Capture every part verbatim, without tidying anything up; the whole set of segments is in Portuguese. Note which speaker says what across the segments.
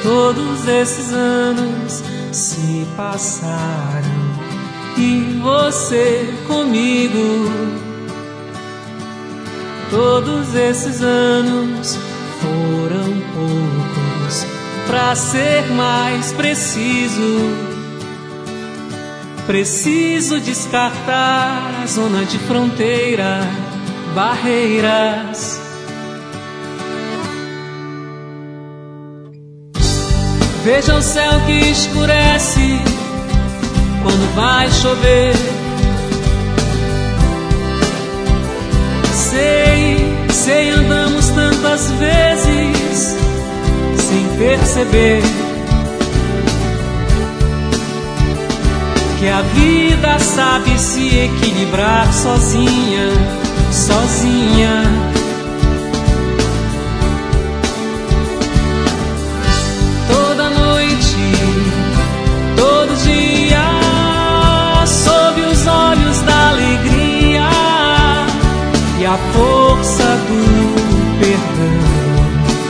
Speaker 1: Todos esses anos se passaram e você comigo. Todos esses anos foram poucos, pra ser mais preciso. Preciso descartar a zona de fronteira, barreiras. Veja o céu que escurece quando vai chover. Sei, sei, andamos tantas vezes sem perceber que a vida sabe se equilibrar sozinha, sozinha. Toda noite, todo dia, sob os olhos da alegria e a força do perdão.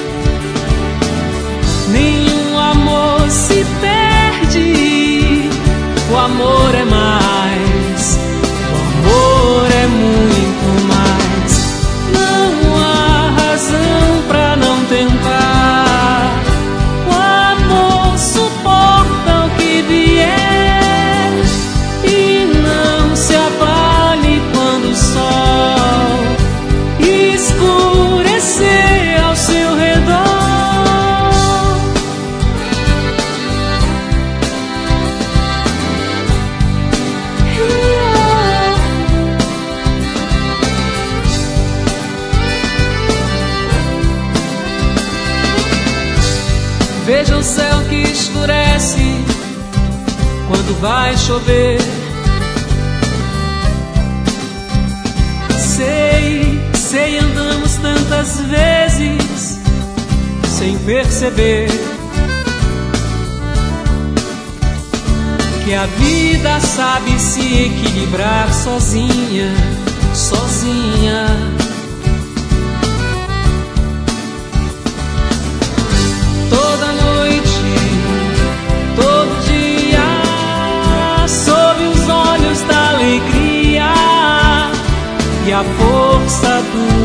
Speaker 1: Nenhum amor se perde, o amor é mais, o amor é muito mais. Não há razão pra não tentar. O amor suporta o que vier e não se abale quando o sol escurecer ao seu redor. Veja o céu que escurece quando vai chover. Sei, sei, andamos tantas vezes sem perceber que a vida sabe se equilibrar sozinha, sozinha. Toda noite, todo dia, sob os olhos da alegria e a força do